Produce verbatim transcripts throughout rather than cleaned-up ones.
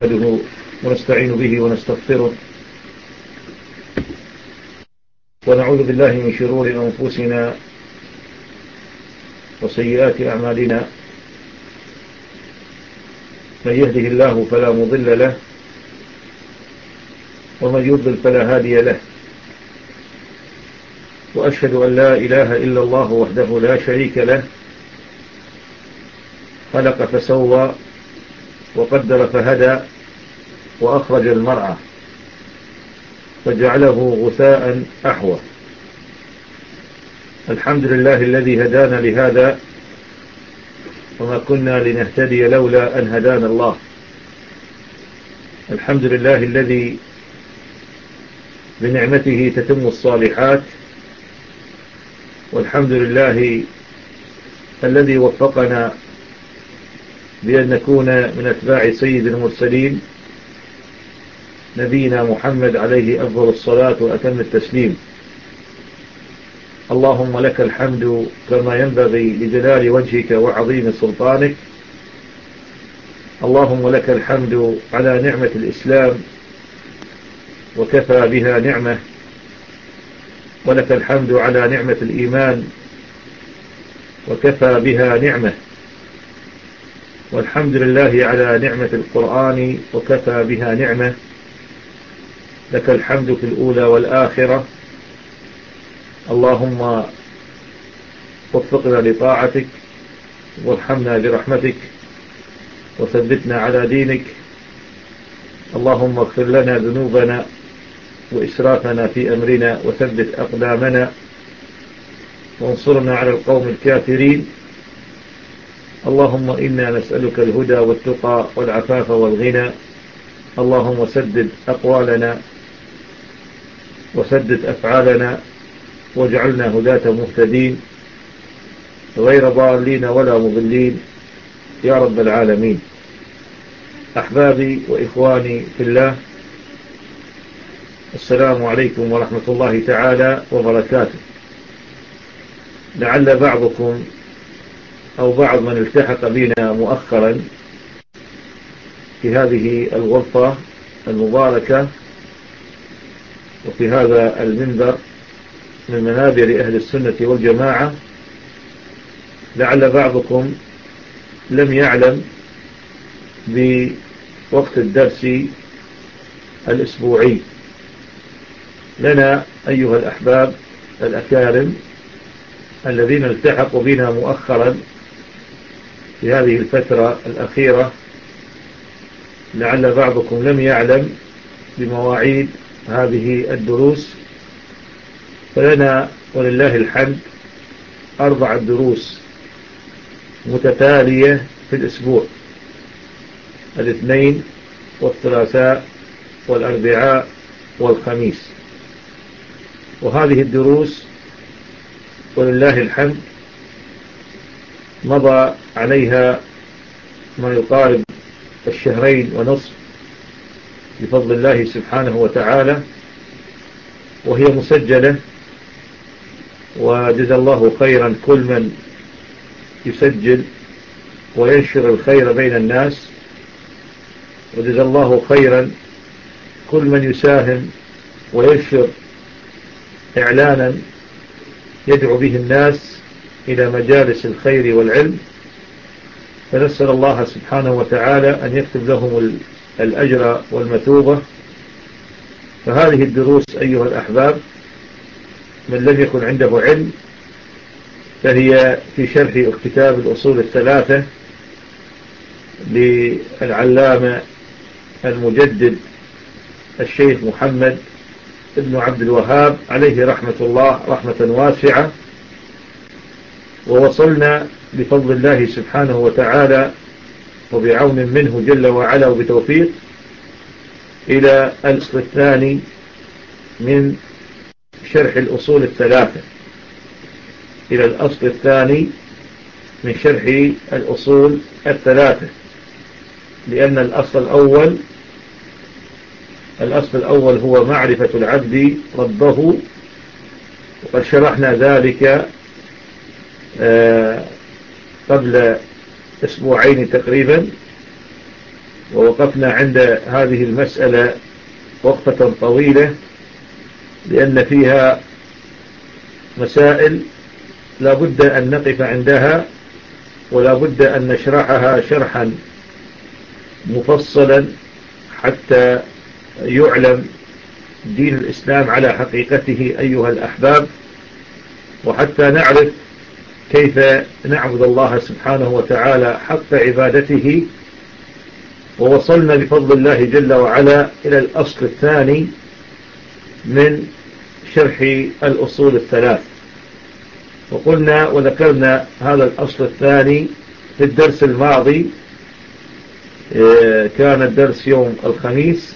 نحمده ونستعين به ونستغفره ونعوذ بالله من شرور أنفسنا وسيئات أعمالنا. من يهده الله فلا مضل له ومن يضلل فلا هادي له، وأشهد أن لا إله إلا الله وحده لا شريك له، خلق فسوى وقدر فهدى وأخرج المرعى فجعله غثاء أحوى. الحمد لله الذي هدانا لهذا وما كنا لنهتدي لولا أن هدانا الله. الحمد لله الذي بنعمته تتم الصالحات، والحمد لله الذي وفقنا بأن نكون من أتباع سيد المرسلين نبينا محمد عليه أفضل الصلاة وأتم التسليم. اللهم لك الحمد كما ينبغي لجلال وجهك وعظيم سلطانك. اللهم لك الحمد على نعمة الإسلام وكفى بها نعمة، ولك الحمد على نعمة الإيمان وكفى بها نعمة، والحمد لله على نعمة القرآن وكفى بها نعمة. لك الحمد في الأولى والآخرة. اللهم وفقنا لطاعتك وارحمنا برحمتك وثبتنا على دينك. اللهم اغفر لنا ذنوبنا وإسرافنا في أمرنا وثبت أقدامنا وانصرنا على القوم الكافرين. اللهم إنا نسألك الهدى والتقى والعفاف والغنى. اللهم سدد أقوالنا وسدد أفعالنا واجعلنا هداة مهتدين غير ضالين ولا مضلين يا رب العالمين. أحبابي وإخواني في الله، السلام عليكم ورحمة الله تعالى وبركاته. لعل بعضكم أو بعض من التحق بنا مؤخرا في هذه الغرفة المباركة وفي هذا المنبر من منابر أهل السنة والجماعة، لعل بعضكم لم يعلم بوقت الدرس الأسبوعي لنا أيها الأحباب الأكارم الذين التحقوا بنا مؤخرا في هذه الفترة الأخيرة. لعل بعضكم لم يعلم بمواعيد هذه الدروس، فلنا ولله الحمد أربع دروس متتالية في الأسبوع: الاثنين والثلاثاء والأربعاء والخميس. وهذه الدروس ولله الحمد مضى عليها ما يقارب الشهرين ونصف بفضل الله سبحانه وتعالى، وهي مسجلة، وجزا الله خيرا كل من يسجل وينشر الخير بين الناس، وجزا الله خيرا كل من يساهم وينشر إعلانا يدعو به الناس إلى مجالس الخير والعلم. فنسأل الله سبحانه وتعالى أن يكتب لهم الأجر والمثوبة. فهذه الدروس أيها الأحباب من لم يكن عنده علم فهي في شرح كتاب الأصول الثلاثة للعلامة المجدد الشيخ محمد ابن عبد الوهاب عليه رحمة الله رحمة واسعة. ووصلنا بفضل الله سبحانه وتعالى وبعون منه جل وعلا وبتوفيق إلى الأصل الثاني من شرح الأصول الثلاثة، إلى الأصل الثاني من شرح الأصول الثلاثة، لأن الأصل الأول الأصل الأول هو معرفة العبد ربه، وقد شرحنا ذلك قبل أسبوعين تقريبا ووقفنا عند هذه المسألة وقفة طويلة، لأن فيها مسائل لا بد أن نقف عندها، ولا بد أن نشرحها شرحا مفصلا حتى يعلم دين الإسلام على حقيقته أيها الأحباب، وحتى نعرف كيف نعبد الله سبحانه وتعالى حق عبادته. ووصلنا بفضل الله جل وعلا إلى الأصل الثاني من شرح الأصول الثلاث، وقلنا وذكرنا هذا الأصل الثاني في الدرس الماضي، كان الدرس يوم الخميس.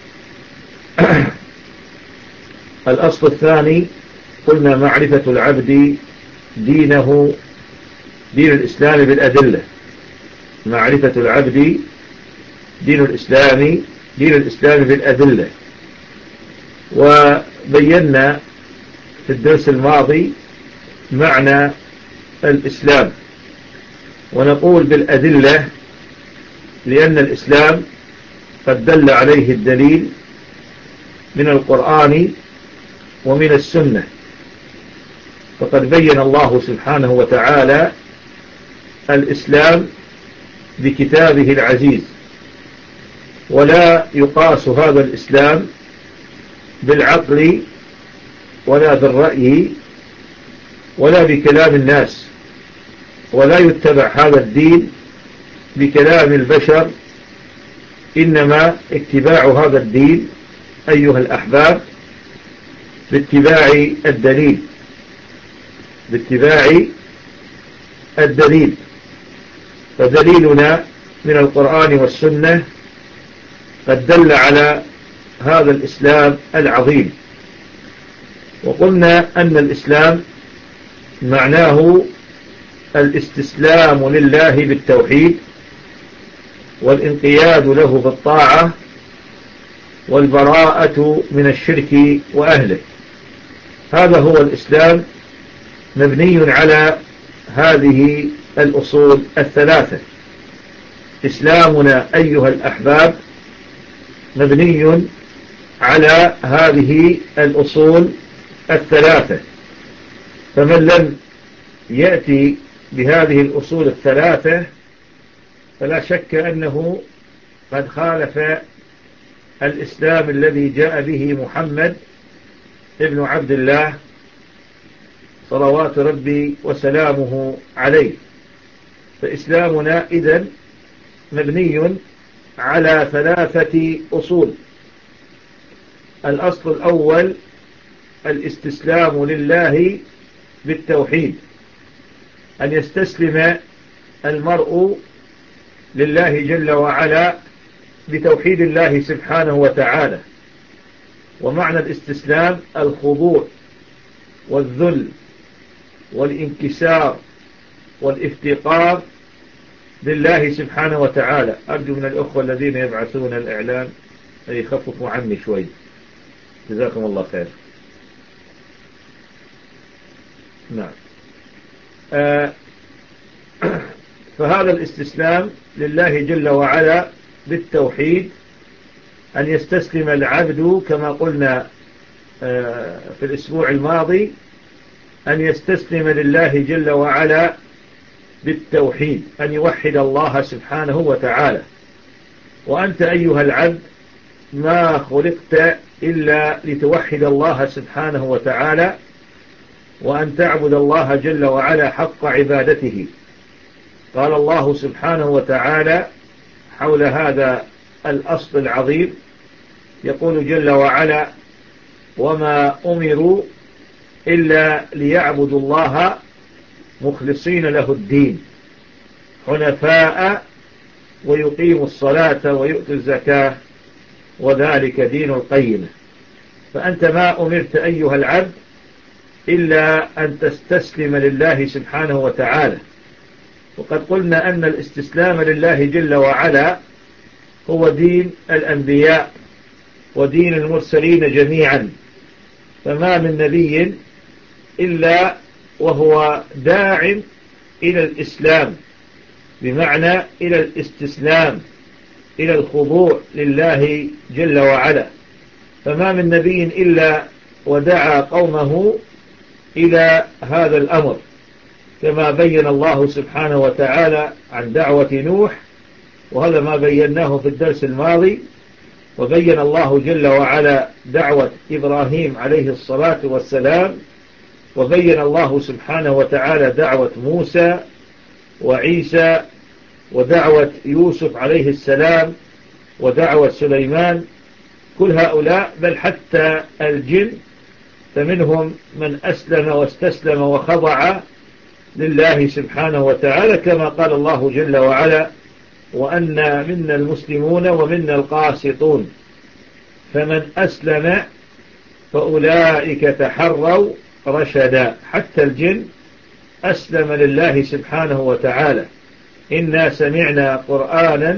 الأصل الثاني قلنا معرفة العبد دينه، دين الإسلام بالأدلة. معرفة العبد دين الإسلام دين الإسلام بالأدلة. وبينا في الدرس الماضي معنى الإسلام، ونقول بالأدلة لأن الإسلام قد دل عليه الدليل من القرآن ومن السنة، فقد بين الله سبحانه وتعالى الإسلام بكتابه العزيز، ولا يقاس هذا الإسلام بالعقل ولا بالرأي ولا بكلام الناس، ولا يتبع هذا الدين بكلام البشر، إنما اتباع هذا الدين أيها الأحباب باتباع الدليل باتباع الدليل فدليلنا من القرآن والسنة قد دل على هذا الإسلام العظيم. وقلنا أن الإسلام معناه الاستسلام لله بالتوحيد، والانقياد له بالطاعة، والبراءة من الشرك وأهله. هذا هو الإسلام، مبني على هذه الأصول الثلاثة. إسلامنا أيها الأحباب مبني على هذه الأصول الثلاثة، فمن لم يأتي بهذه الأصول الثلاثة فلا شك أنه قد خالف الإسلام الذي جاء به محمد ابن عبد الله صلوات ربي وسلامه عليه. فإسلامنا إذن مبني على ثلاثة أصول. الأصل الأول الاستسلام لله بالتوحيد، أن يستسلم المرء لله جل وعلا بتوحيد الله سبحانه وتعالى. ومعنى الاستسلام الخضوع والذل والانكسار والافتقار لله سبحانه وتعالى. أرجو من الأخوة الذين يبعثون الإعلان أن يخففوا عني شوي، جزاكم الله خير. نعم. آه فهذا الاستسلام لله جل وعلا بالتوحيد، أن يستسلم العبد كما قلنا آه في الأسبوع الماضي، أن يستسلم لله جل وعلا بالتوحيد، أن يوحد الله سبحانه وتعالى. وأنت أيها العبد ما خلقت إلا لتوحد الله سبحانه وتعالى، وأن تعبد الله جل وعلا حق عبادته. قال الله سبحانه وتعالى حول هذا الأصل العظيم، يقول جل وعلا: وما أمروا إلا ليعبدوا الله مخلصين له الدين حنفاء ويقيموا الصلاة ويؤتوا الزكاة وذلك دين القيمة. فأنت ما أمرت أيها العبد إلا أن تستسلم لله سبحانه وتعالى. وقد قلنا أن الاستسلام لله جل وعلا هو دين الأنبياء ودين المرسلين جميعا، فما من نبي إلا وهو داع إلى الإسلام، بمعنى إلى الاستسلام إلى الخضوع لله جل وعلا. فما من نبي إلا ودعا قومه إلى هذا الأمر، كما بين الله سبحانه وتعالى عن دعوة نوح، وهذا ما بيناه في الدرس الماضي. وبين الله جل وعلا دعوة إبراهيم عليه الصلاة والسلام، وبين الله سبحانه وتعالى دعوة موسى وعيسى، ودعوة يوسف عليه السلام، ودعوة سليمان. كل هؤلاء، بل حتى الجن فمنهم من أسلم واستسلم وخضع لله سبحانه وتعالى، كما قال الله جل وعلا: وأن منا المسلمون ومنا القاسطون فمن أسلم فأولئك تحروا رشدا. حتى الجن أسلم لله سبحانه وتعالى. إنا سمعنا قرآنا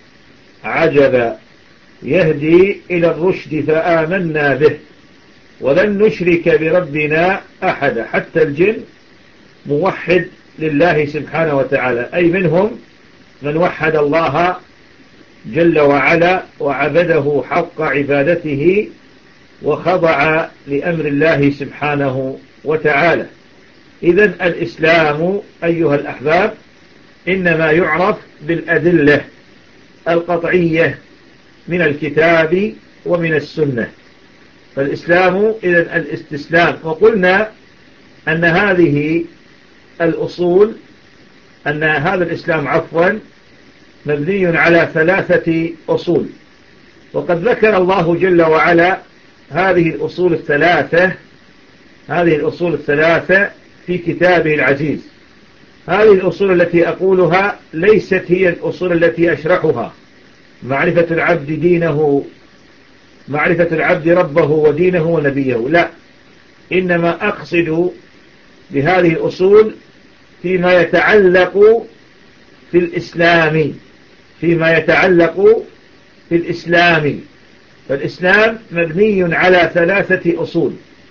عجبا يهدي إلى الرشد فآمنا به ولن نشرك بربنا أحدا. حتى الجن موحد لله سبحانه وتعالى، أي منهم من وحد الله جل وعلا وعبده حق عبادته وخضع لأمر الله سبحانه وتعالى. إذن الإسلام أيها الأحباب إنما يعرف بالأدلة القطعية من الكتاب ومن السنة. فالإسلام إذن الاستسلام. وقلنا أن هذه الأصول أن هذا الإسلام عفوا مبني على ثلاثة أصول، وقد ذكر الله جل وعلا هذه الأصول الثلاثة هذه الأصول الثلاثة في كتابه العزيز. هذه الأصول التي أقولها ليست هي الأصول التي أشرحها، معرفة العبد دينه معرفة العبد ربه ودينه ونبيه، لا، إنما أقصد بهذه الأصول فيما يتعلق في الإسلام فيما يتعلق في الإسلام. فالإسلام مبني على ثلاثة أصول.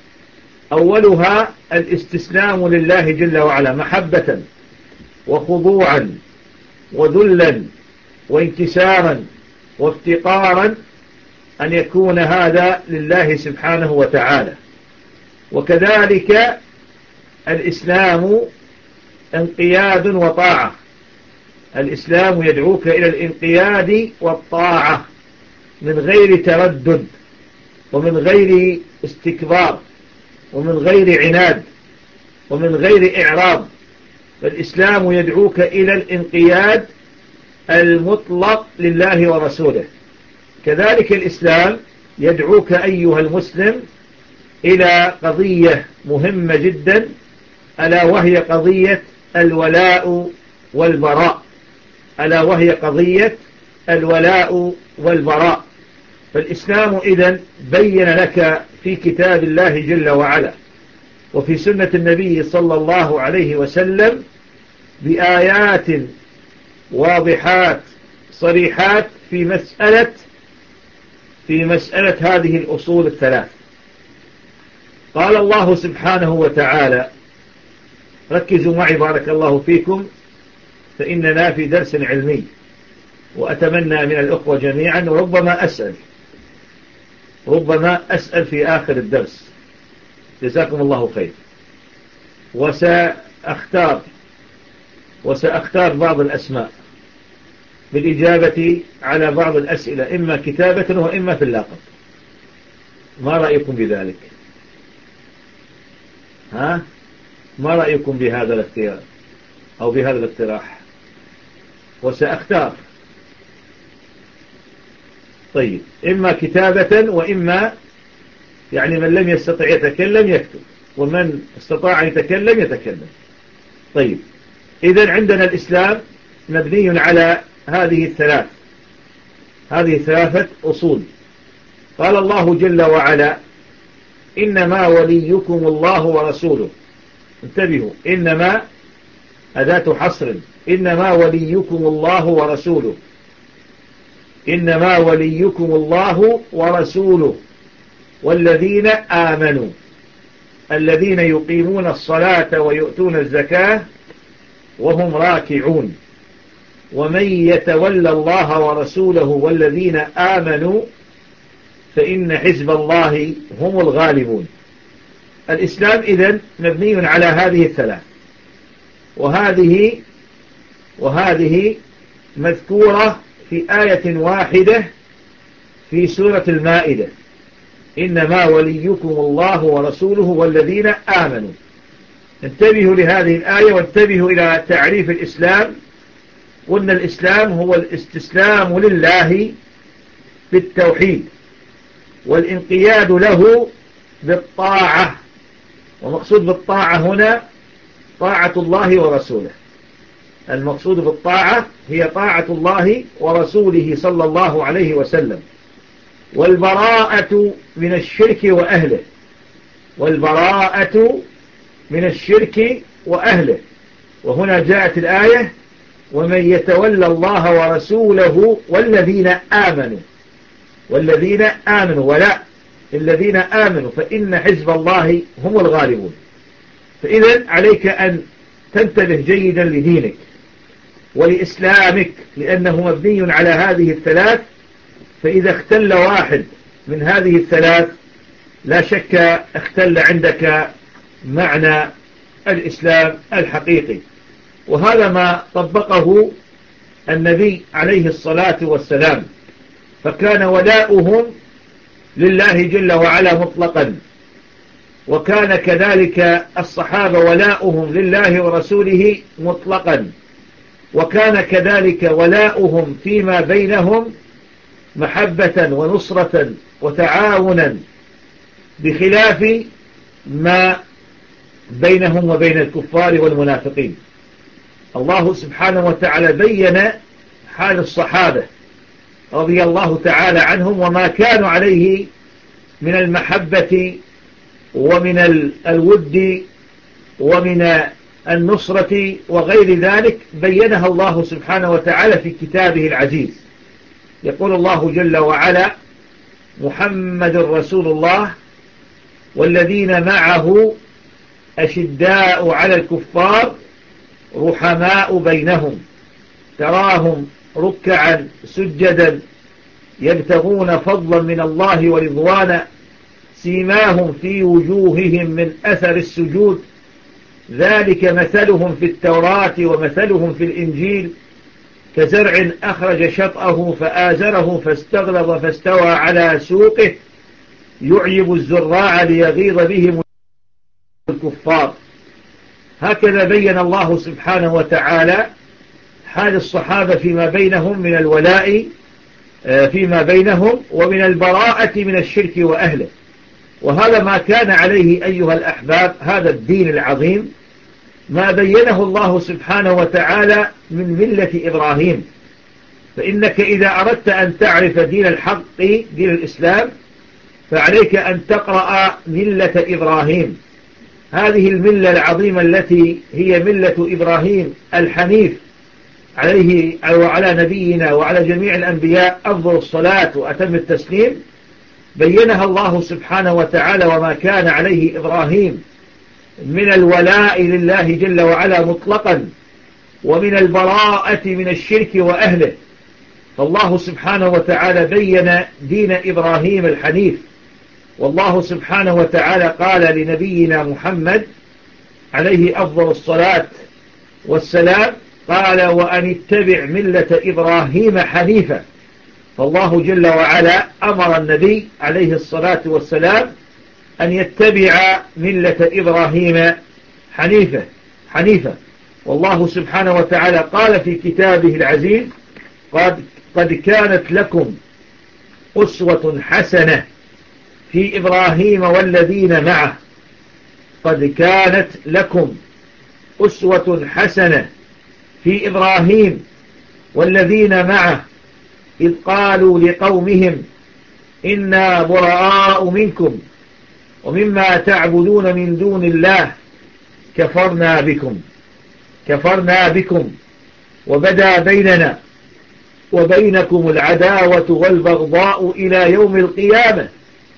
أولها الاستسلام لله جل وعلا محبة وخضوعا وذلا وانكسارا وافتقارا، أن يكون هذا لله سبحانه وتعالى. وكذلك الإسلام انقياد وطاعة. الإسلام يدعوك إلى الانقياد والطاعة من غير تردد ومن غير استكبار ومن غير عناد ومن غير إعراض. فالإسلام يدعوك إلى الانقياد المطلق لله ورسوله. كذلك الإسلام يدعوك أيها المسلم إلى قضية مهمة جدا، ألا وهي قضية الولاء والبراء ألا وهي قضية الولاء والبراء. فالإسلام إذن بين لك في كتاب الله جل وعلا وفي سنة النبي صلى الله عليه وسلم بآيات واضحات صريحات في مسألة في مسألة هذه الأصول الثلاث. قال الله سبحانه وتعالى، ركزوا معي بارك الله فيكم، فإننا في درس علمي، وأتمنى من الأخوة جميعا، وربما أسأل ربما أسأل في آخر الدرس، جزاكم الله خير. وسأختار وسأختار بعض الأسماء بالإجابة على بعض الأسئلة، إما كتابة وإما في اللاقط. ما رأيكم بذلك؟ ها؟ ما رأيكم بهذا الاختيار أو بهذا الاقتراح؟ وسأختار طيب إما كتابة وإما يعني من لم يستطع يتكلم يكتب، ومن استطاع يتكلم يتكلم. طيب إذن عندنا الإسلام مبني على هذه الثلاث هذه ثلاثة أصول. قال الله جل وعلا: إنما وليكم الله ورسوله. انتبهوا، إنما أداة حصر، إنما وليكم الله ورسوله إنما وليكم الله ورسوله والذين آمنوا الذين يقيمون الصلاة ويؤتون الزكاة وهم راكعون. ومن يتولى الله ورسوله والذين آمنوا فإن حزب الله هم الغالبون. الإسلام إذن مبني على هذه الثلاث، وهذه وهذه مذكورة في آية واحدة في سورة المائدة: إنما وليكم الله ورسوله والذين آمنوا. انتبهوا لهذه الآية وانتبهوا إلى تعريف الإسلام. قلنا الإسلام هو الاستسلام لله بالتوحيد والانقياد له بالطاعة، ومقصود بالطاعة هنا طاعة الله ورسوله. المقصود بالطاعة هي طاعة الله ورسوله صلى الله عليه وسلم، والبراءة من الشرك وأهله، والبراءة من الشرك وأهله. وهنا جاءت الآية: ومن يتولى الله ورسوله والذين آمنوا، والذين آمنوا ولا الذين آمنوا فإن حزب الله هم الغالبون. فإذن عليك أن تنتبه جيدا لدينك ولإسلامك، لأنه مبني على هذه الثلاث. فإذا اختل واحد من هذه الثلاث لا شك اختل عندك معنى الإسلام الحقيقي. وهذا ما طبقه النبي عليه الصلاة والسلام، فكان ولاؤهم لله جل وعلا مطلقا، وكان كذلك الصحابة ولاؤهم لله ورسوله مطلقا، وكان كذلك ولاؤهم فيما بينهم محبة ونصرة وتعاونا، بخلاف ما بينهم وبين الكفار والمنافقين. الله سبحانه وتعالى بين حال الصحابة رضي الله تعالى عنهم وما كانوا عليه من المحبة ومن الود ومن النصرة وغير ذلك، بينها الله سبحانه وتعالى في كتابه العزيز. يقول الله جل وعلا: محمد رسول الله والذين معه أشداء على الكفار رحماء بينهم تراهم ركعا سجدا يبتغون فضلا من الله ورضوانا سيماهم في وجوههم من أثر السجود ذلك مثلهم في التوراة ومثلهم في الإنجيل كزرع أخرج شطأه فآزره فاستغلظ فاستوى على سوقه يعجب الزراع ليغيظ بهم الكفار. هكذا بين الله سبحانه وتعالى حال الصحابة فيما بينهم من الولاء فيما بينهم ومن البراءة من الشرك وأهله. وهذا ما كان عليه أيها الأحباب هذا الدين العظيم، ما بينه الله سبحانه وتعالى من ملة إبراهيم. فإنك إذا أردت أن تعرف دين الحق دين الإسلام فعليك أن تقرأ ملة إبراهيم، هذه الملة العظيمة التي هي ملة إبراهيم الحنيف عليه وعلى نبينا وعلى جميع الأنبياء أفضل الصلاة وأتم التسليم. بينها الله سبحانه وتعالى وما كان عليه إبراهيم من الولاء لله جل وعلا مطلقا ومن البراءة من الشرك وأهله. فالله سبحانه وتعالى بين دين إبراهيم الحنيف، والله سبحانه وتعالى قال لنبينا محمد عليه أفضل الصلاة والسلام قال: وأن اتبع ملة إبراهيم حنيفا. فالله جل وعلا أمر النبي عليه الصلاة والسلام أن يتبع ملة إبراهيم حنيفة حنيفة والله سبحانه وتعالى قال في كتابه العزيز: قد, قد كانت لكم أسوة حسنة في إبراهيم والذين معه قد كانت لكم أسوة حسنة في إبراهيم والذين معه إذ قالوا لقومهم إنا براء منكم ومما تعبدون من دون الله كفرنا بكم كفرنا بكم وبدا بيننا وبينكم العداوة والبغضاء إلى يوم القيامة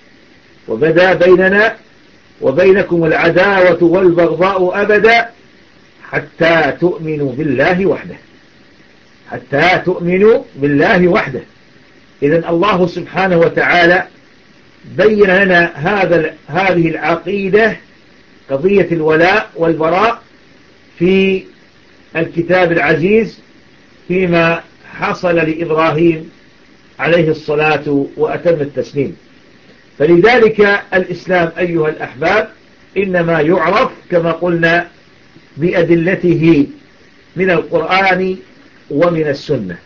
وبدا بيننا وبينكم العداوة والبغضاء أبدا حتى تؤمنوا بالله وحده. حتى تؤمنوا بالله وحده. إذن الله سبحانه وتعالى بين لنا هذا هذه العقيدة، قضية الولاء والبراء، في الكتاب العزيز فيما حصل لإبراهيم عليه الصلاة وأتم التسليم. فلذلك الإسلام أيها الأحباب إنما يعرف كما قلنا بأدلته من القرآن ومن السنة.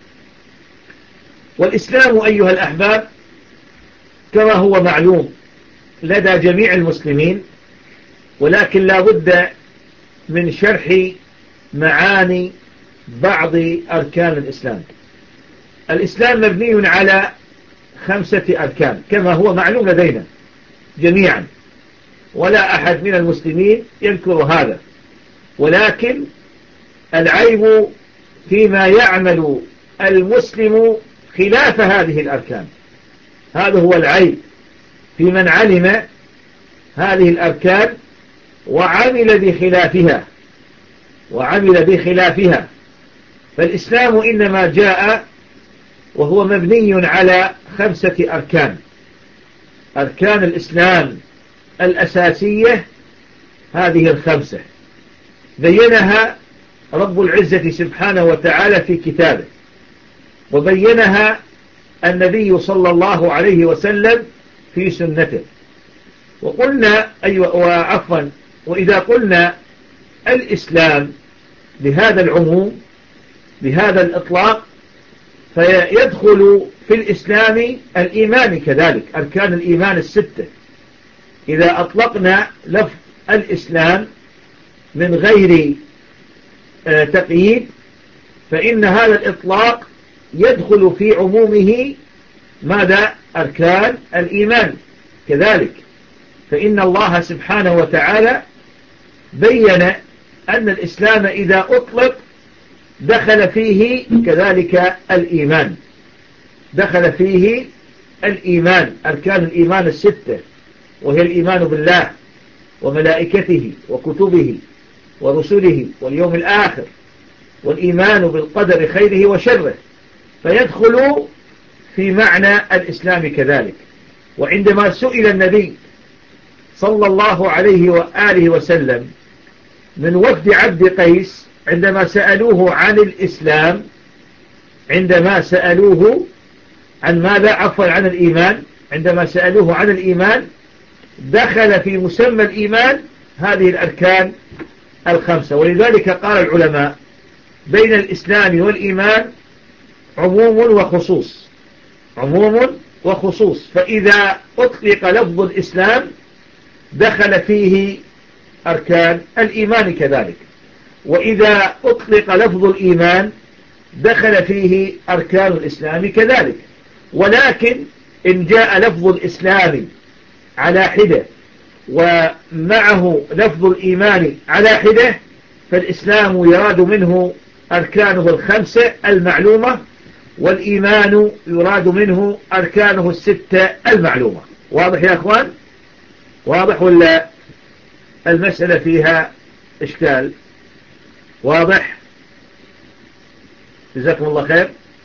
والإسلام أيها الأحباب كما هو معلوم لدى جميع المسلمين، ولكن لا بد من شرح معاني بعض أركان الإسلام. الإسلام مبني على خمسة أركان كما هو معلوم لدينا جميعا، ولا أحد من المسلمين يذكر هذا، ولكن العيب فيما يعمل المسلم خلاف هذه الأركان. هذا هو العيب في من علم هذه الأركان وعمل بخلافها وعمل بخلافها. فالإسلام إنما جاء وهو مبني على خمسة أركان. أركان الإسلام الأساسية هذه الخمسة بينها رب العزة سبحانه وتعالى في كتابه، وبينها النبي صلى الله عليه وسلم في سنته. وقلنا أيوة وعفوا وإذا قلنا الإسلام بهذا العموم بهذا الإطلاق فيدخل في الإسلام الإيمان كذلك، أركان الإيمان الستة. إذا أطلقنا لفظ الإسلام من غير تقييد فإن هذا الإطلاق يدخل في عمومه ماذا؟ أركان الإيمان كذلك. فإن الله سبحانه وتعالى بين أن الإسلام إذا أطلق دخل فيه كذلك الإيمان، دخل فيه الإيمان، أركان الإيمان الستة، وهي الإيمان بالله وملائكته وكتبه ورسله واليوم الآخر، والإيمان بالقدر خيره وشره، فيدخل في معنى الإسلام كذلك. وعندما سئل النبي صلى الله عليه وآله وسلم من وفد عبد قيس عندما سألوه عن الإسلام، عندما سألوه عن ماذا؟ عفوا عن الإيمان، عندما سألوه عن الإيمان دخل في مسمى الإيمان هذه الأركان الخمسة. ولذلك قال العلماء بين الإسلام والإيمان عموم وخصوص، عموم وخصوص. فإذا أطلق لفظ الإسلام دخل فيه أركان الإيمان كذلك، وإذا أطلق لفظ الإيمان دخل فيه أركان الإسلام كذلك. ولكن إن جاء لفظ الإسلام على حدة ومعه لفظ الإيمان على حدة فالإسلام يراد منه أركانه الخمسة المعلومة، والإيمان يراد منه أركانه الستة المعلومة. واضح يا أخوان؟ واضح ولا المسألة فيها إشكال؟ واضح؟ جزاكم الله خير.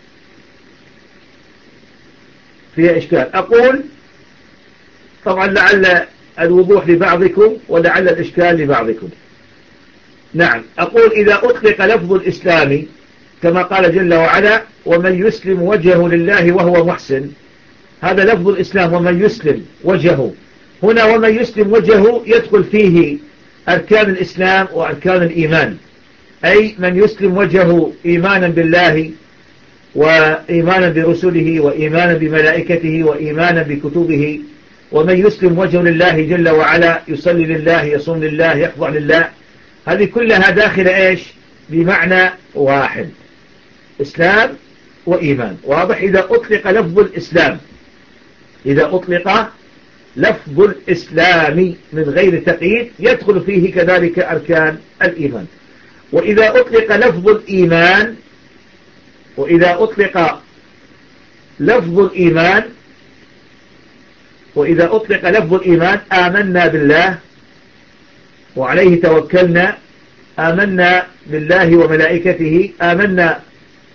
فيها إشكال. أقول طبعا لعل الوضوح لبعضكم ولعل الإشكال لبعضكم. نعم، أقول إذا أطلق لفظ الإسلام كما قال جل وعلا ومن يسلم وجهه لله وهو محسن، هذا لفظ الإسلام ومن يسلم وجهه. هنا ومن يسلم وجهه يدخل فيه أركان الإسلام وأركان الإيمان، أي من يسلم وجهه إيمانا بالله وإيمانا برسله وإيمانا بملائكته وإيمانا بكتبه. ومن يسلم وجهه لله جل وعلا، يصلي لله، يصوم لله، يخضع لله، هذه كلها داخلة إيش؟ بمعنى واحد، إسلام وإيمان. واضح؟ إذا أطلق لفظ الإسلام، إذا أطلق لفظ الإسلام من غير تقييد يدخل فيه كذلك أركان الإيمان. وإذا أطلق لفظ الإيمان، وإذا أطلق لفظ الإيمان وإذا أطلق لفظ الإيمان آمنا بالله وعليه توكلنا، آمنا بالله وملائكته، آمنا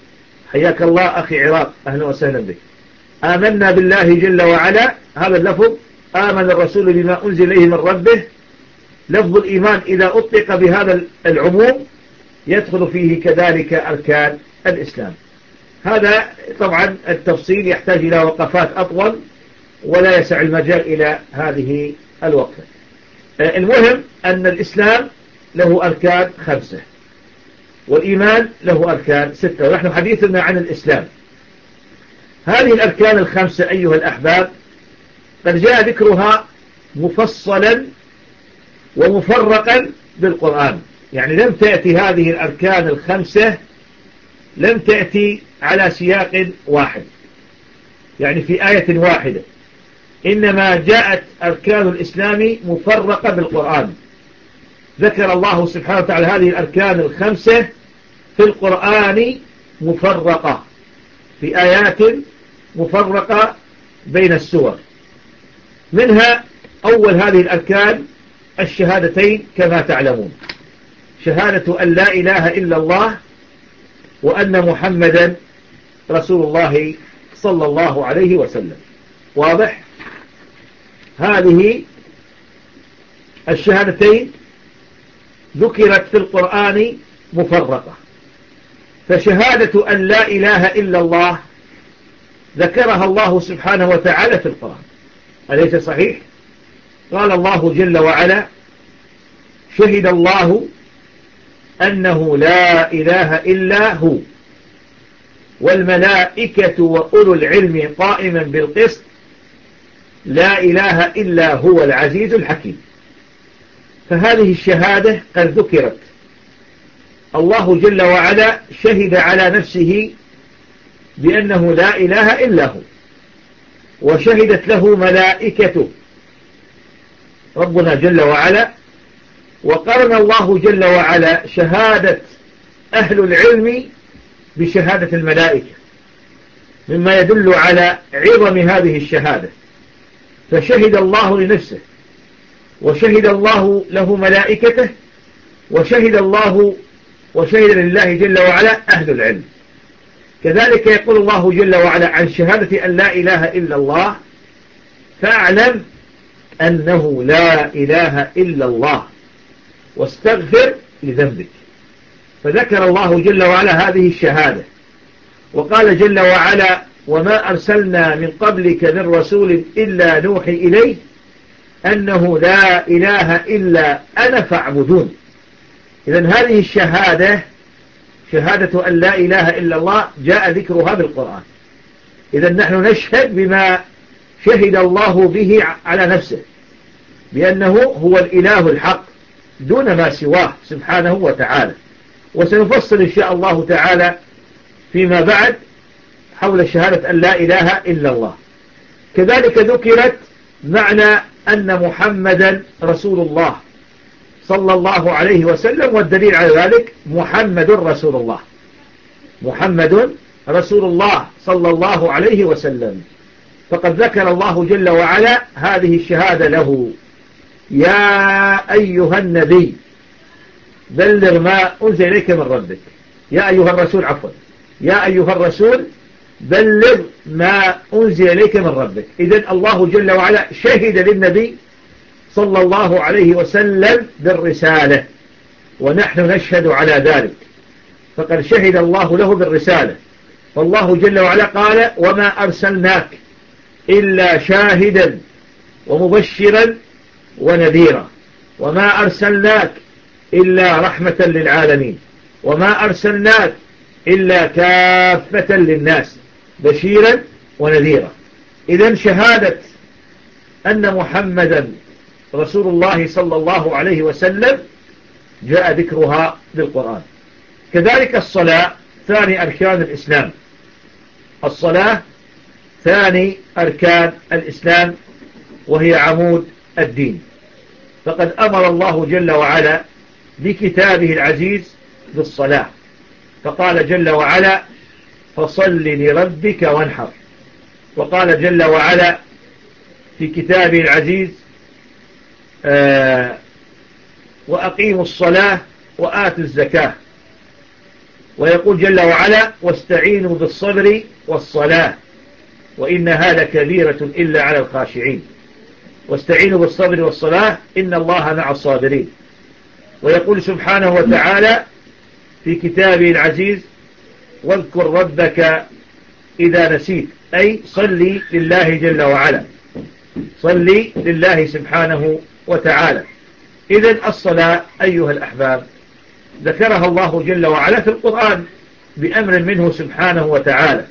حياك الله أخي عراق، أهلا وسهلا بك. آمنا بالله جل وعلا، هذا اللفظ آمن الرسول بما أنزل إليه من ربه. لفظ الإيمان إذا أطلق بهذا العموم يدخل فيه كذلك أركان الإسلام. هذا طبعا التفصيل يحتاج إلى وقفات أطول ولا يسع المجال إلى هذه الوقفة. المهم أن الإسلام له أركان خمسة والإيمان له أركان ستة، ونحن حديثنا عن الإسلام. هذه الأركان الخمسة أيها الأحباب قد جاء ذكرها مفصلا ومفرقا بالقرآن، يعني لم تأتي هذه الأركان الخمسة لم تأتي على سياق واحد، يعني في آية واحدة، إنما جاءت أركان الإسلام مفرقة بالقرآن. ذكر الله سبحانه وتعالى هذه الأركان الخمسة في القرآن مفرقة في آيات مفرقة بين السور. منها أول هذه الأركان الشهادتين كما تعلمون، شهادة أن لا إله إلا الله وأن محمدا رسول الله صلى الله عليه وسلم. واضح؟ هذه الشهادتين ذكرت في القرآن مفرقة. فشهادة أن لا إله إلا الله ذكرها الله سبحانه وتعالى في القرآن، أليس صحيح؟ قال الله جل وعلا: شهد الله أنه لا إله إلا هو والملائكة وأولو العلم قائما بالقسط لا إله إلا هو العزيز الحكيم. فهذه الشهادة قد ذكرت. الله جل وعلا شهد على نفسه بأنه لا إله إلا هو، وشهدت له ملائكته ربنا جل وعلا، وقرن الله جل وعلا شهادة أهل العلم بشهادة الملائكة، مما يدل على عظم هذه الشهادة. فشهد الله لنفسه، وشهد الله له ملائكته، وشهد الله وشهد لله جل وعلا أهل العلم. كذلك يقول الله جل وعلا عن شهادة أن لا إله إلا الله: فاعلم أنه لا إله إلا الله واستغفر لذنبك. فذكر الله جل وعلا هذه الشهادة، وقال جل وعلا: وما أرسلنا من قبلك من رسول إلا نوحي إليه أنه لا إله إلا أنا فاعبدون. إذن هذه الشهادة شهادة أن لا إله إلا الله جاء ذكرها بالقرآن. إذن نحن نشهد بما شهد الله به على نفسه، بأنه هو الإله الحق دون ما سواه سبحانه وتعالى. وسنفصل إن شاء الله تعالى فيما بعد حول شهادة أن لا إله إلا الله. كذلك ذكرت معنى أن محمدا رسول الله صلى الله عليه وسلم، والدليل على ذلك محمد رسول الله، محمد رسول الله صلى الله عليه وسلم. فقد ذكر الله جل وعلا هذه الشهادة له: يا أيها النبي بلغ ما أنزل إليك من ربك. يا أيها الرسول عفوا يا أيها الرسول بلغ ما أنزل إليك من ربك. إذن الله جل وعلا شهد للنبي صلى الله عليه وسلم بالرسالة، ونحن نشهد على ذلك. فقد شهد الله له بالرسالة، فالله جل وعلا قال: وما أرسلناك إلا شاهدا ومبشرا ونذيرا، وما أرسلناك إلا رحمة للعالمين، وما أرسلناك إلا كافة للناس بشيرا ونذيرا. إذن شهادة أن محمدا رسول الله صلى الله عليه وسلم جاء ذكرها بالقرآن. كذلك الصلاة ثاني أركان الإسلام، الصلاة ثاني أركان الإسلام وهي عمود الدين. فقد أمر الله جل وعلا بكتابه العزيز بالصلاة، فقال جل وعلا: فصل لربك وانحر. وقال جل وعلا في كتابه العزيز: آه وأقيموا الصلاة وآتوا الزكاة. ويقول جل وعلا واستعينوا بالصبر والصلاة وإنها لكبيرة إلا على الخاشعين. واستعينوا بالصبر والصلاة إن الله مع الصابرين. ويقول سبحانه وتعالى في كتابه العزيز واذكر ربك إذا نسيت، أي صلي لله جل وعلا، صلي لله سبحانه وتعالى. إذن الصلاة أيها الأحباب ذكرها الله جل وعلا في القرآن بأمر منه سبحانه وتعالى،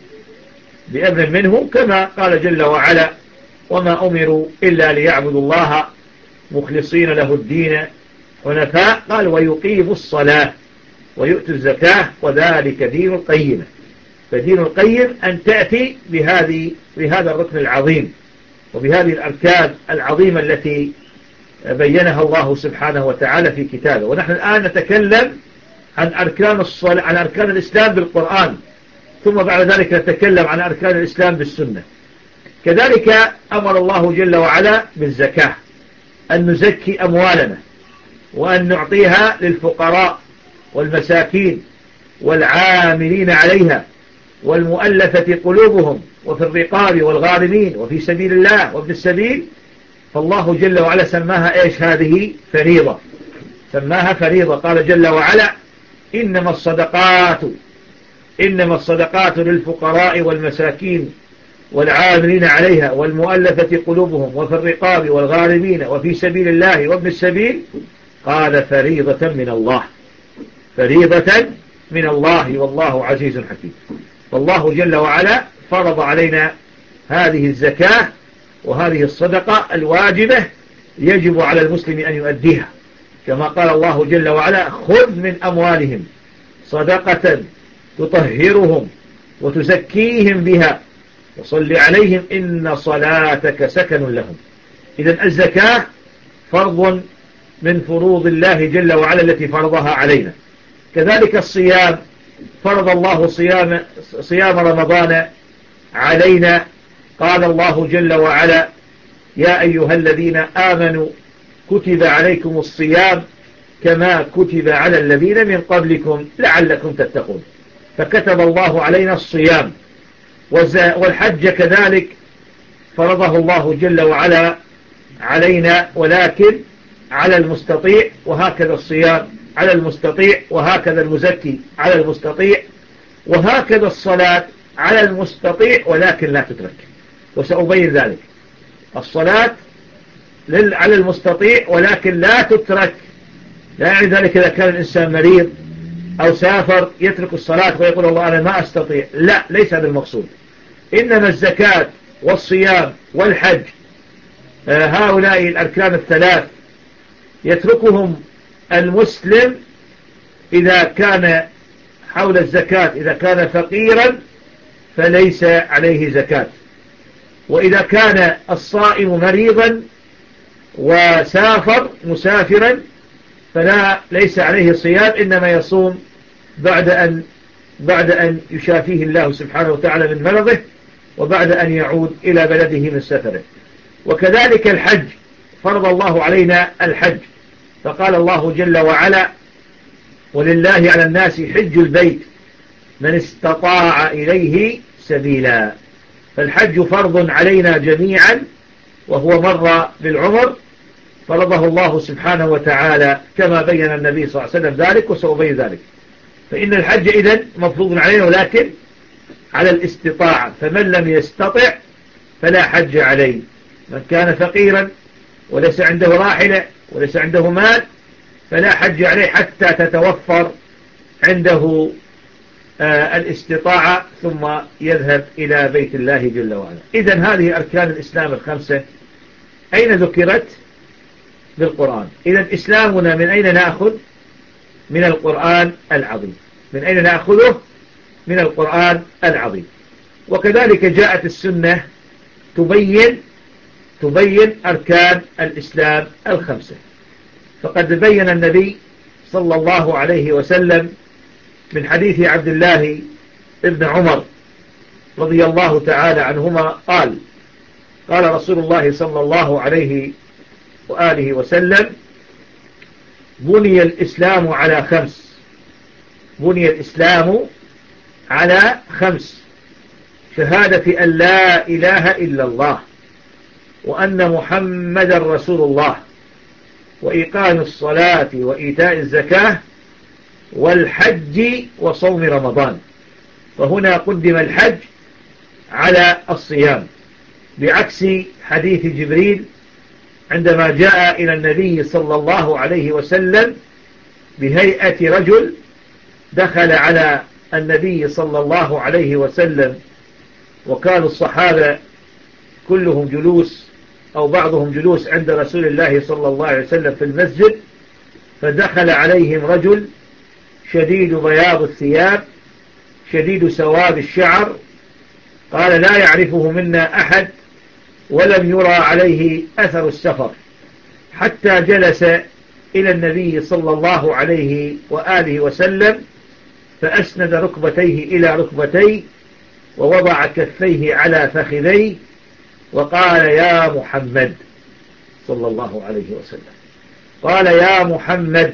بأمر منه كما قال جل وعلا وما أمروا إلا ليعبدوا الله مخلصين له الدين حنفاء، قال ويقيموا الصلاة ويؤتوا الزكاة وذلك دين القيمة. فدين القيم أن تأتي بهذه بهذا الركن العظيم وبهذه الأركان العظيمة التي بينها الله سبحانه وتعالى في كتابه. ونحن الآن نتكلم عن أركان الصلاة، عن أركان الإسلام بالقرآن، ثم بعد ذلك نتكلم عن أركان الإسلام بالسنة. كذلك أمر الله جل وعلا بالزكاة، أن نزكي أموالنا وأن نعطيها للفقراء والمساكين والعاملين عليها والمؤلفة قلوبهم وفي الرقاب والغارمين وفي سبيل الله وابن السبيل. فالله جل وعلا سماها إيش؟ هذه فريضة، سماها فريضة. قال جل وعلا إنما الصدقات إنما الصدقات للفقراء والمساكين والعاملين عليها والمؤلفة قلوبهم وفي الرقاب والغارمين وفي سبيل الله وابن السبيل. قال فريضة من الله، فريضة من الله والله عزيز حكيم. والله جل وعلا فرض علينا هذه الزكاة وهذه الصدقة الواجبة يجب على المسلم أن يؤديها، كما قال الله جل وعلا خذ من أموالهم صدقة تطهرهم وتزكيهم بها وصل عليهم إن صلاتك سكن لهم. إذن الزكاة فرض من فروض الله جل وعلا التي فرضها علينا. كذلك الصيام فرض الله صيام, صيام رمضان علينا. قال الله جل وعلا يا أيها الذين آمنوا كتب عليكم الصيام كما كتب على الذين من قبلكم لعلكم تتقون. فكتب الله علينا الصيام. والحج كذلك فرضه الله جل وعلا علينا ولكن على المستطيع، وهكذا الصيام على المستطيع، وهكذا المزكي على المستطيع، وهكذا الصلاة على المستطيع ولكن لا تترك، وسأبين ذلك. الصلاة على المستطيع ولكن لا تترك، لا يعني ذلك إذا كان الإنسان مريض أو سافر يترك الصلاة ويقول الله أنا ما أستطيع، لا، ليس هذا المقصود. إنما الزكاة والصيام والحج آه هؤلاء الأركان الثلاث يتركهم المسلم إذا كان حول الزكاة، إذا كان فقيرا فليس عليه زكاة، وإذا كان الصائم مريضا وسافر مسافرا فلا ليس عليه صيام، إنما يصوم بعد أن بعد أن يشافيه الله سبحانه وتعالى من مرضه وبعد أن يعود إلى بلده من سفره. وكذلك الحج فرض الله علينا الحج، فقال الله جل وعلا ولله على الناس حج البيت من استطاع إليه سبيلا. فالحج فرض علينا جميعا وهو مر بالعمر، فرضه الله سبحانه وتعالى كما بين النبي صلى الله عليه وسلم ذلك، وسأبين ذلك. فإن الحج إذن مفروض علينا ولكن على الاستطاعة، فمن لم يستطع فلا حج عليه. من كان فقيرا وليس عنده راحلة وليس عنده مال فلا حج عليه حتى تتوفر عنده آه الاستطاعة ثم يذهب إلى بيت الله جل وعلا. إذن هذه أركان الإسلام الخمسة أين ذكرت؟ بالقرآن. إذن إسلامنا من أين نأخذ؟ من القرآن العظيم. من أين نأخذه؟ من القرآن العظيم. وكذلك جاءت السنة تبين تبين أركان الإسلام الخمسة. فقد بين النبي صلى الله عليه وسلم من حديث عبد الله ابن عمر رضي الله تعالى عنهما قال قال رسول الله صلى الله عليه وآله وسلم بني الإسلام على خمس: بني الإسلام على خمس: شهادة أن لا إله إلا الله، وأن محمد رسول الله، وإقام الصلاة وإيتاء الزكاة، والحج وصوم رمضان. فهنا قدم الحج على الصيام، بعكس حديث جبريل عندما جاء إلى النبي صلى الله عليه وسلم بهيئة رجل، دخل على النبي صلى الله عليه وسلم وكان الصحابة كلهم جلوس أو بعضهم جلوس عند رسول الله صلى الله عليه وسلم في المسجد، فدخل عليهم رجل شديد بياض الثياب شديد سواد الشعر، قال: لا يعرفه منا أحد ولم يرى عليه أثر السفر، حتى جلس إلى النبي صلى الله عليه وآله وسلم فأسند ركبتيه إلى ركبتيه ووضع كفيه على فخذيه وقال: يا محمد صلى الله عليه وسلم، قال: يا محمد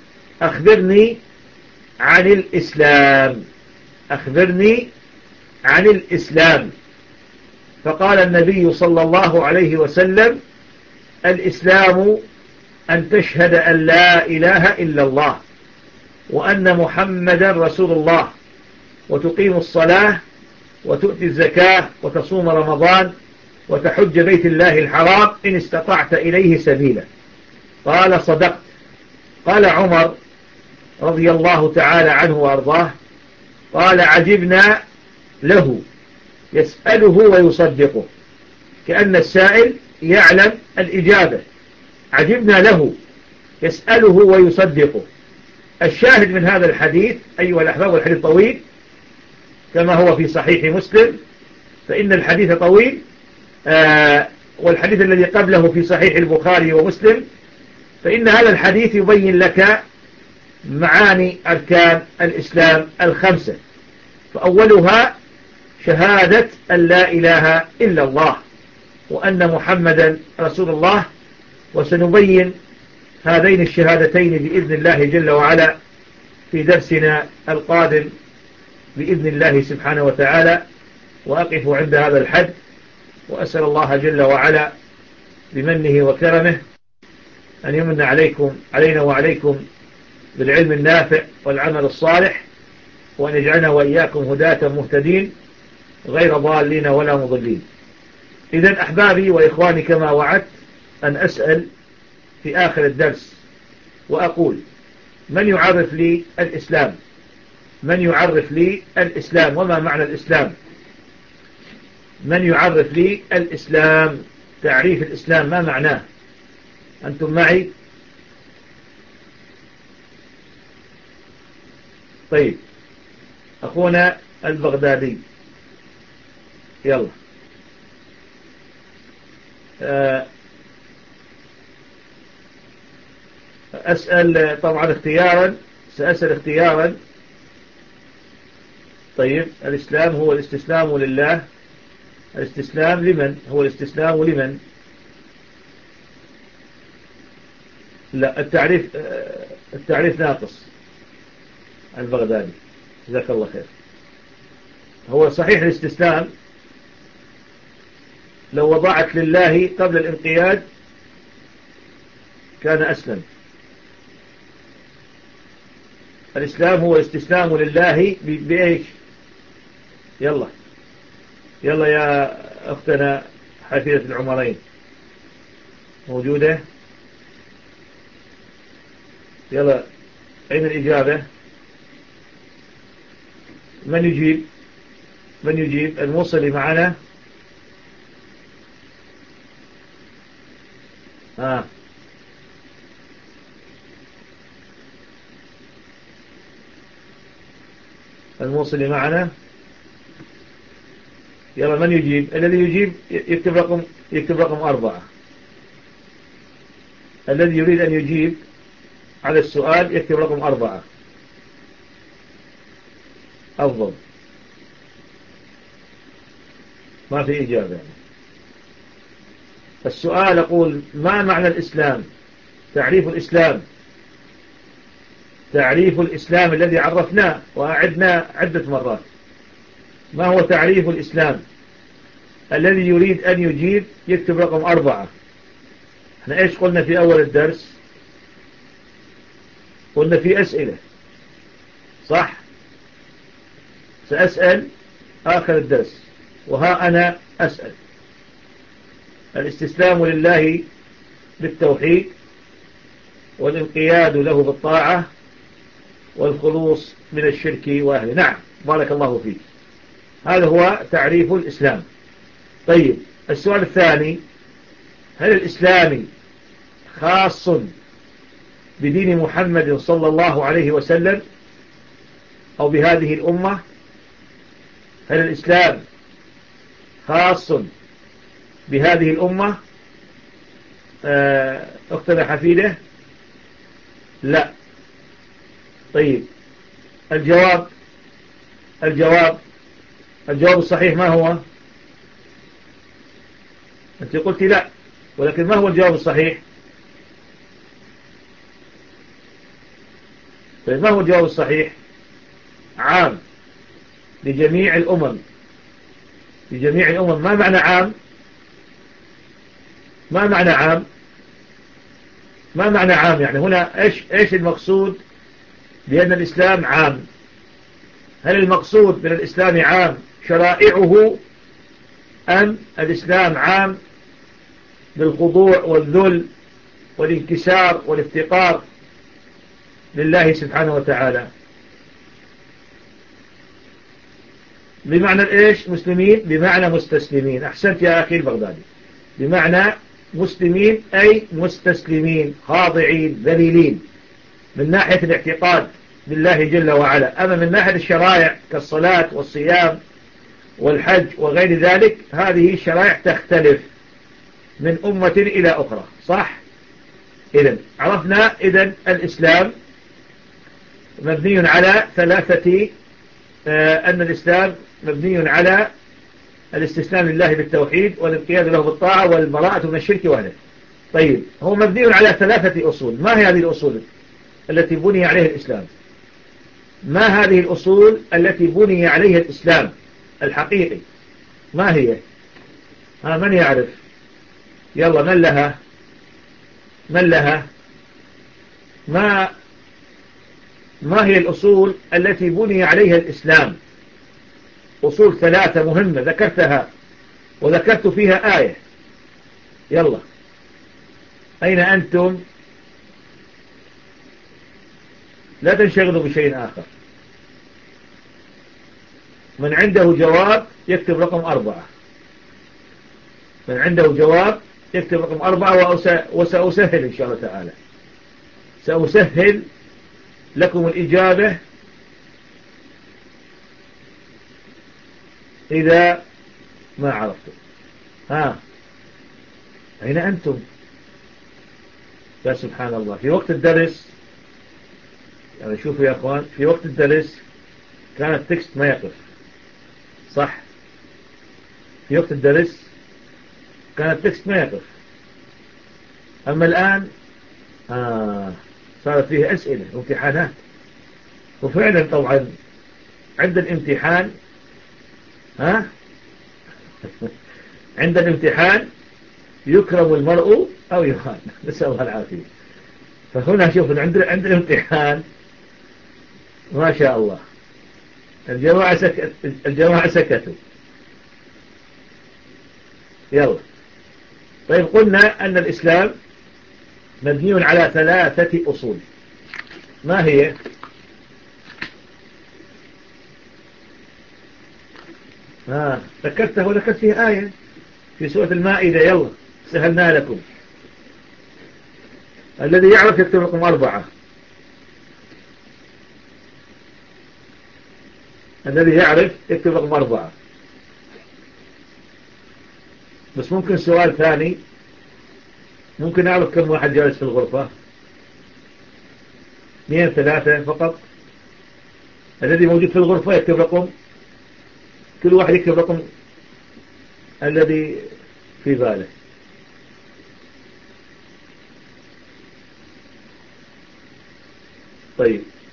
أخبرني عن الإسلام، أخبرني عن الإسلام. فقال النبي صلى الله عليه وسلم: الإسلام أن تشهد أن لا إله إلا الله، وأن محمدا رسول الله، وتقيم الصلاة، وتؤتي الزكاة، وتصوم رمضان، وتحج بيت الله الحرام إن استطعت إليه سبيلا. قال: صدقت. قال عمر رضي الله تعالى عنه وأرضاه: قال: عجبنا له يسأله ويصدقه، كأن السائل يعلم الإجابة. عجبنا له يسأله ويصدقه. الشاهد من هذا الحديث أيها الأحباب، والحديث طويل كما هو في صحيح مسلم، فإن الحديث طويل، آه والحديث الذي قبله في صحيح البخاري ومسلم، فإن هذا الحديث يبين لك معاني أركان الإسلام الخمسة. فأولها شهادة أن لا إله إلا الله، وأن محمدا رسول الله، وسنبين هذين الشهادتين بإذن الله جل وعلا في درسنا القادم بإذن الله سبحانه وتعالى. وأقف عند هذا الحد، وأسأل الله جل وعلا بمنه وكرمه أن يمن عليكم علينا وعليكم بالعلم النافع والعمل الصالح، وأن يجعلنا وإياكم هداة مهتدين غير ضالين ولا مضلين. إذن أحبابي وإخواني، كما وعدت أن أسأل في آخر الدرس وأقول: من يعرف لي الإسلام؟ من يعرف لي الإسلام؟ وما معنى الإسلام؟ من يعرف لي الإسلام؟ تعريف الإسلام ما معناه؟ أنتم معي؟ طيب، أخونا البغدادي، يلا. أسأل طبعا اختيارا، سأسأل اختيارا. طيب، الإسلام هو الاستسلام لله. الاستسلام لمن؟ هو الاستسلام لمن؟ لا، التعريف التعريف ناقص. البغدادي، جزاك الله خير. هو صحيح الاستسلام لو وضعت لله قبل الانقياد كان أسلم. الإسلام هو الاستسلام لله بإيش؟ يلا يلا يا أختنا حفيدة العمرين، موجودة؟ يلا، أين الإجابة؟ من يجيب؟ من يجيب؟ الموصلي معنا؟ آه. الموصلي معنا؟ يلا، من يجيب؟ الذي يجيب يكتب رقم يكتب رقم أربعة. الذي يريد أن يجيب على السؤال يكتب رقم أربعة، أفضل. ما في إجابة. السؤال أقول: ما معنى الإسلام؟ تعريف الإسلام. تعريف الإسلام الذي عرفناه وأعدنا عدة مرات. ما هو تعريف الإسلام؟ الذي يريد أن يجيب يكتب رقم أربعة. احنا ايش قلنا في أول الدرس؟ قلنا في أسئلة، صح؟ سأسأل آخر الدرس، وها أنا أسأل. الاستسلام لله بالتوحيد، والانقياد له بالطاعة، والخلوص من الشرك وأهله. نعم، بارك الله فيك. هذا هو تعريف الإسلام. طيب، السؤال الثاني: هل الإسلام خاص بدين محمد صلى الله عليه وسلم أو بهذه الأمة؟ هل الإسلام خاص بهذه الأمة؟ أختنا حفيدة؟ لا. طيب، الجواب الجواب الجواب الصحيح ما هو؟ أنت قلت لا، ولكن ما هو الجواب الصحيح؟ طيب، ما هو الجواب الصحيح؟ عام لجميع الأمم. لجميع الأمم. ما معنى عام؟ ما معنى عام؟ ما معنى عام؟ يعني هنا إيش إيش المقصود بأن الإسلام عام؟ هل المقصود من الإسلام عام شرائعه، أم الإسلام عام بالخضوع والذل والانكسار والافتقار لله سبحانه وتعالى؟ بمعنى الإيش مسلمين؟ بمعنى مستسلمين. أحسنت يا أخي البغدادي. بمعنى مسلمين أي مستسلمين خاضعين ذليلين من ناحية الاعتقاد بالله جل وعلا. أما من ناحية الشرائع كالصلاة والصيام والحج وغير ذلك، هذه الشرائع تختلف من أمة إلى أخرى، صح؟ إذن عرفنا إذن الإسلام مبني على ثلاثة آه أن الإسلام مبني على الاستسلام لله بالتوحيد، والانقياد له بالطاعة، والبراءة من الشرك وأهله. طيب، هو مبني على ثلاثة أصول. ما هي هذه الأصول التي بني عليها الإسلام؟ ما هذه الأصول التي بني عليها الإسلام الحقيقي؟ ما هي؟ ها، من يعرف؟ يلا، من لها؟ من لها؟ ما ما هي الأصول التي بني عليها الإسلام؟ أصول ثلاثة مهمة ذكرتها، وذكرت فيها آية. يلا، أين أنتم؟ لا تنشغلوا بشيء آخر. من عنده جواب يكتب رقم أربعة. من عنده جواب يكتب رقم أربعة، وسأسهل إن شاء الله تعالى. سأسهل لكم الإجابة إذا ما عرفتم. ها، أين أنتم؟ يا سبحان الله، في وقت الدرس، يعني شوفوا يا أخوان، في وقت الدرس كان التكست ما يقف، صح؟ في وقت الدرس كان التكست ما يقف. أما الآن آه صارت فيه أسئلة وامتحانات. وفعلا طبعا عند الامتحان ها عند الامتحان يكرم المرء أو يهان، نسأل الله العافية. فهنا شوف، عند عند الامتحان ما شاء الله الجماعة سكت الجماعة سكتوا. يلا. طيب، قلنا أن الإسلام مبني على ثلاثة أصول. ما هي؟ آه ذكرتها، وذكرت فيه آية في سورة المائدة. يلا، سهلنا لكم. الذي يعرف يكتب رقم أربعة. الذي يعرف يكتب رقم أربعة. بس ممكن سؤال ثاني، ممكن أعرف كم واحد جالس في الغرفة؟ اثنين ثلاثة فقط. الذي موجود في الغرفة يكتب رقم، كل واحد يكتب رقم الذي في باله. طيب،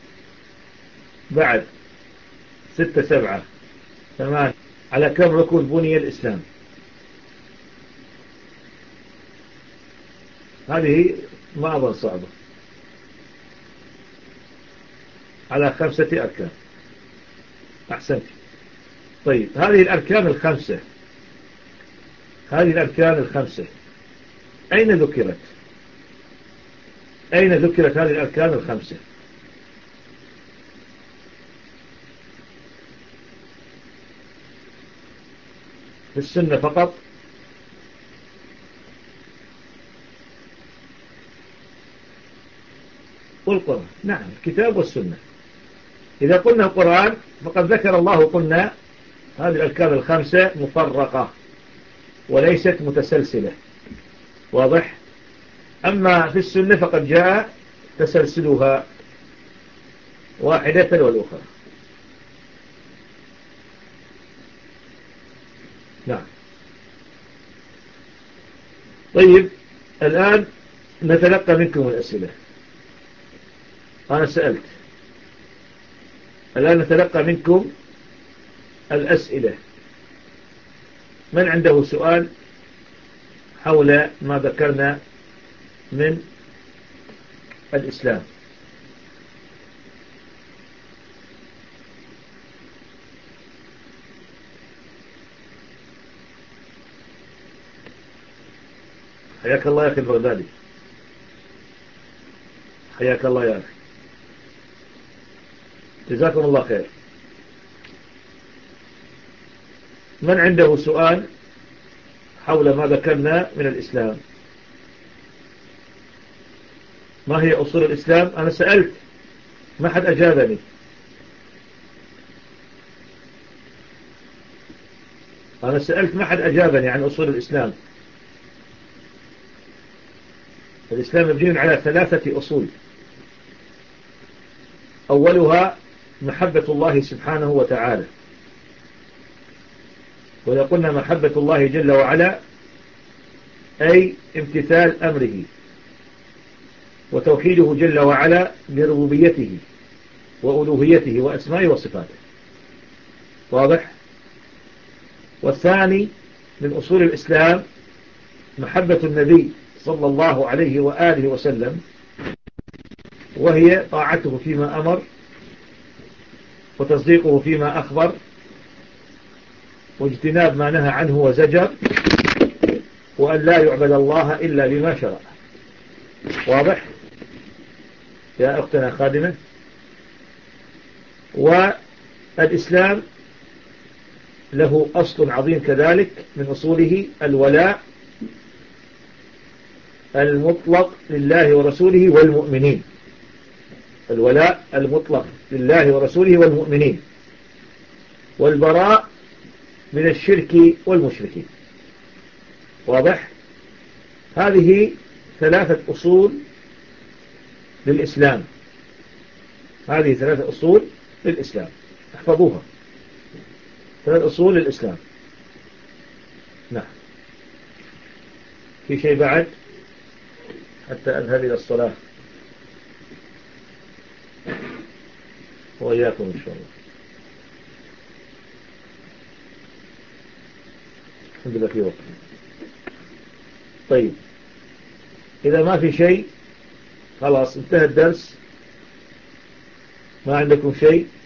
بعد ستة سبعة ثمان، على كم ركن بني الإسلام؟ هذه ما أظن صعبة. على خمسة أركان. أحسنت. طيب هذه الأركان الخمسة هذه الأركان الخمسة أين ذكرت أين ذكرت هذه الأركان الخمسة؟ في السنة فقط؟ والقرآن. نعم، الكتاب والسنة. إذا قلنا القرآن فقد ذكر الله، قلنا هذه الأركان الخمسة مفرقة وليست متسلسلة. واضح؟ أما في السنة فقد جاء تسلسلها واحدة والأخرى. نعم. طيب الآن نتلقى منكم الأسئلة. أنا سألت، الآن نتلقى منكم الأسئلة. من عنده سؤال حول ما ذكرنا من الإسلام؟ حياك الله يا أخي البغدادي، حياك الله يا أخي، جزاكم الله خير. من عنده سؤال حول ما ذكرنا من الإسلام؟ ما هي أصول الإسلام؟ أنا سألت ما حد أجابني. أنا سألت ما حد أجابني عن أصول الإسلام. الإسلام مبني على ثلاثة أصول. أولها محبة الله سبحانه وتعالى، وإذا قلنا محبة الله جل وعلا أي امتثال أمره وتوحيده جل وعلا بربوبيته وألوهيته وأسمائه وصفاته. واضح؟ والثاني من أصول الإسلام محبة النبي صلى الله عليه وآله وسلم، وهي طاعته فيما أمر وتصديقه فيما أخبر واجتناب ما نهى عنه وزجر، وأن لا يعبد الله إلا بما شرع. واضح يا أختنا خادمة؟ والإسلام له أصل عظيم كذلك من أصوله الولاء المطلق لله ورسوله والمؤمنين. الولاء المطلق لله ورسوله والمؤمنين، والبراء من الشرك والمشركين. واضح؟ هذه ثلاثة أصول للإسلام. هذه ثلاثة أصول للإسلام، احفظوها. ثلاث أصول للإسلام. نعم. في شيء بعد حتى أذهب إلى الصلاة وإياكم إن شاء الله. الحمد لله في وقت. طيب إذا ما في شيء خلاص انتهى الدرس. ما عندكم شيء؟